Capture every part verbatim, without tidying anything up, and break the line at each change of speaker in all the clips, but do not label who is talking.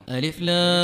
ألف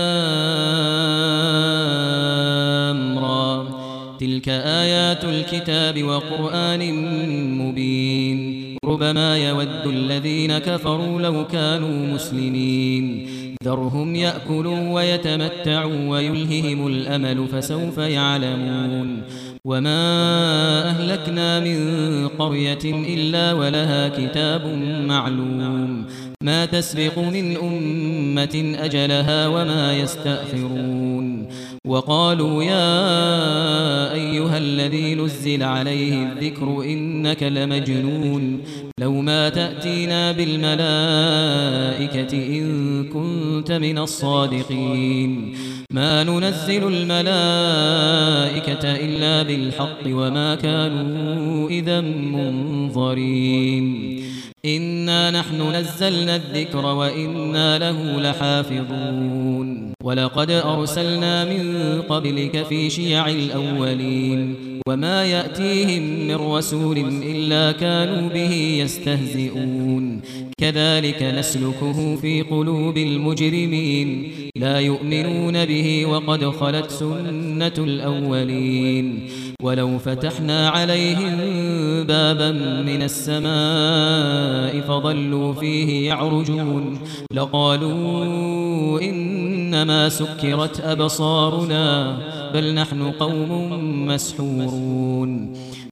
لام را تلك آيات الكتاب وقرآن مبين ربما يود الذين كفروا لو كانوا مسلمين ذرهم يأكلوا ويتمتعوا ويلههم الأمل فسوف يعلمون وما أهلكنا من قرية إلا ولها كتاب معلوم ما تسبق من أمة أجلها وما يستأخرون وقالوا يا أيها الذي نزل عليه الذكر إنك لمجنون لو ما تأتينا بالملائكة إن كنت من الصادقين ما ننزل الملائكة إلا بالحق وما كانوا إذا منظرين إنا نحن نزلنا الذكر وإنا له لحافظون ولقد أرسلنا من قبلك في شيع الأولين وما يأتيهم من رسول إلا كانوا به يستهزئون كذلك نسلكه في قلوب المجرمين لا يؤمنون به وقد خلت سنة الأولين ولو فتحنا عليهم بابا من السماء فظلوا فيه يعرجون لقالوا إنما سكرت أبصارنا بل نحن قوم مسحورون